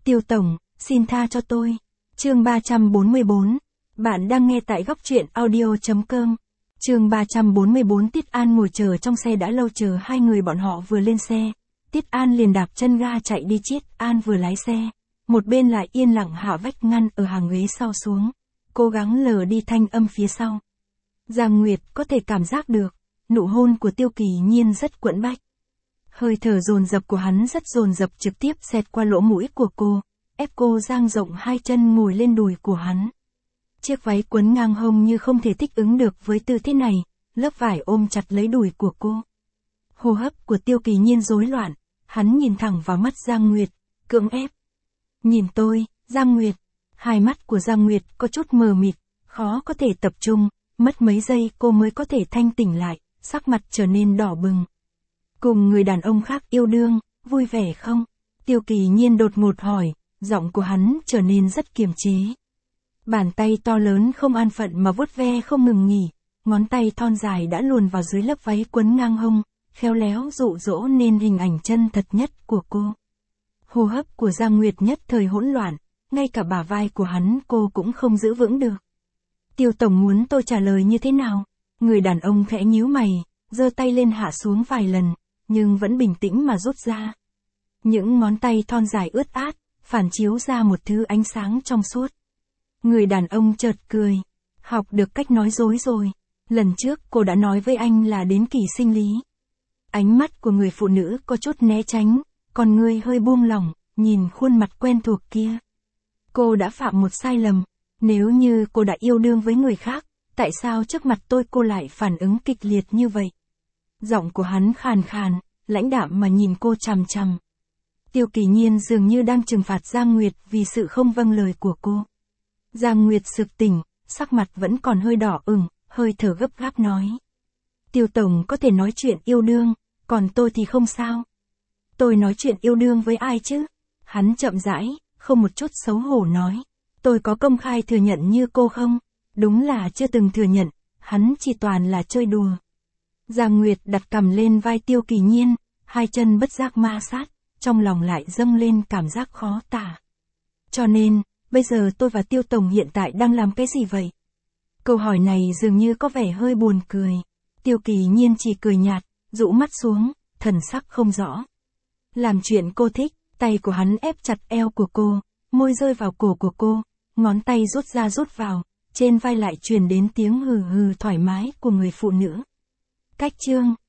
Tiêu tổng, xin tha cho tôi. Chương 344. Bạn đang nghe tại góc truyện audio.com. Chương 344. Tiết An ngồi chờ trong xe đã lâu, chờ hai người bọn họ vừa lên xe. Tiết An liền đạp chân ga chạy đi. Tiết An vừa lái xe, một bên lại yên lặng hạ vách ngăn ở hàng ghế sau xuống, cố gắng lờ đi thanh âm phía sau. Giang Nguyệt có thể cảm giác được, nụ hôn của Tiêu Kỳ Nhiên rất quẫn bách. Hơi thở dồn dập của hắn rất dồn dập trực tiếp xẹt qua lỗ mũi của cô, ép cô dang rộng hai chân ngồi lên đùi của hắn. Chiếc váy quấn ngang hông như không thể thích ứng được với tư thế này, lớp vải ôm chặt lấy đùi của cô. Hô hấp của Tiêu Kỳ Nhiên rối loạn, hắn nhìn thẳng vào mắt Giang Nguyệt, cưỡng ép. Nhìn tôi, Giang Nguyệt. Hai mắt của Giang Nguyệt có chút mờ mịt, khó có thể tập trung, mất mấy giây cô mới có thể thanh tỉnh lại, sắc mặt trở nên đỏ bừng. Cùng người đàn ông khác yêu đương, vui vẻ không? Tiêu Kỳ Nhiên đột ngột hỏi, giọng của hắn trở nên rất kiềm chế. Bàn tay to lớn không an phận mà vuốt ve không ngừng nghỉ, ngón tay thon dài đã luồn vào dưới lớp váy quấn ngang hông, khéo léo dụ dỗ nên hình ảnh chân thật nhất của cô. Hô hấp của Giang Nguyệt nhất thời hỗn loạn, ngay cả bả vai của hắn cô cũng không giữ vững được. Tiêu tổng muốn tôi trả lời như thế nào? Người đàn ông khẽ nhíu mày, giơ tay lên hạ xuống vài lần, nhưng vẫn bình tĩnh mà rút ra. Những ngón tay thon dài ướt át, phản chiếu ra một thứ ánh sáng trong suốt. Người đàn ông chợt cười. Học được cách nói dối rồi. Lần trước cô đã nói với anh là đến kỳ sinh lý. Ánh mắt của người phụ nữ có chút né tránh, còn người hơi buông lỏng, nhìn khuôn mặt quen thuộc kia. Cô đã phạm một sai lầm. Nếu như cô đã yêu đương với người khác, tại sao trước mặt tôi cô lại phản ứng kịch liệt như vậy? Giọng của hắn khàn khàn, lãnh đạm mà nhìn cô chằm chằm. Tiêu Kỳ Nhiên dường như đang trừng phạt Giang Nguyệt vì sự không vâng lời của cô. Giang Nguyệt sực tỉnh, sắc mặt vẫn còn hơi đỏ ửng, hơi thở gấp gáp nói. Tiêu tổng có thể nói chuyện yêu đương, còn tôi thì không sao. Tôi nói chuyện yêu đương với ai chứ? Hắn chậm rãi, không một chút xấu hổ nói. Tôi có công khai thừa nhận như cô không? Đúng là chưa từng thừa nhận, hắn chỉ toàn là chơi đùa. Giang Nguyệt đặt cằm lên vai Tiêu Kỳ Nhiên, hai chân bất giác ma sát, trong lòng lại dâng lên cảm giác khó tả. Cho nên, bây giờ tôi và Tiêu tổng hiện tại đang làm cái gì vậy? Câu hỏi này dường như có vẻ hơi buồn cười. Tiêu Kỳ Nhiên chỉ cười nhạt, rũ mắt xuống, thần sắc không rõ. Làm chuyện cô thích, tay của hắn ép chặt eo của cô, môi rơi vào cổ của cô, ngón tay rút ra rút vào, trên vai lại truyền đến tiếng hừ hừ thoải mái của người phụ nữ. Cách chương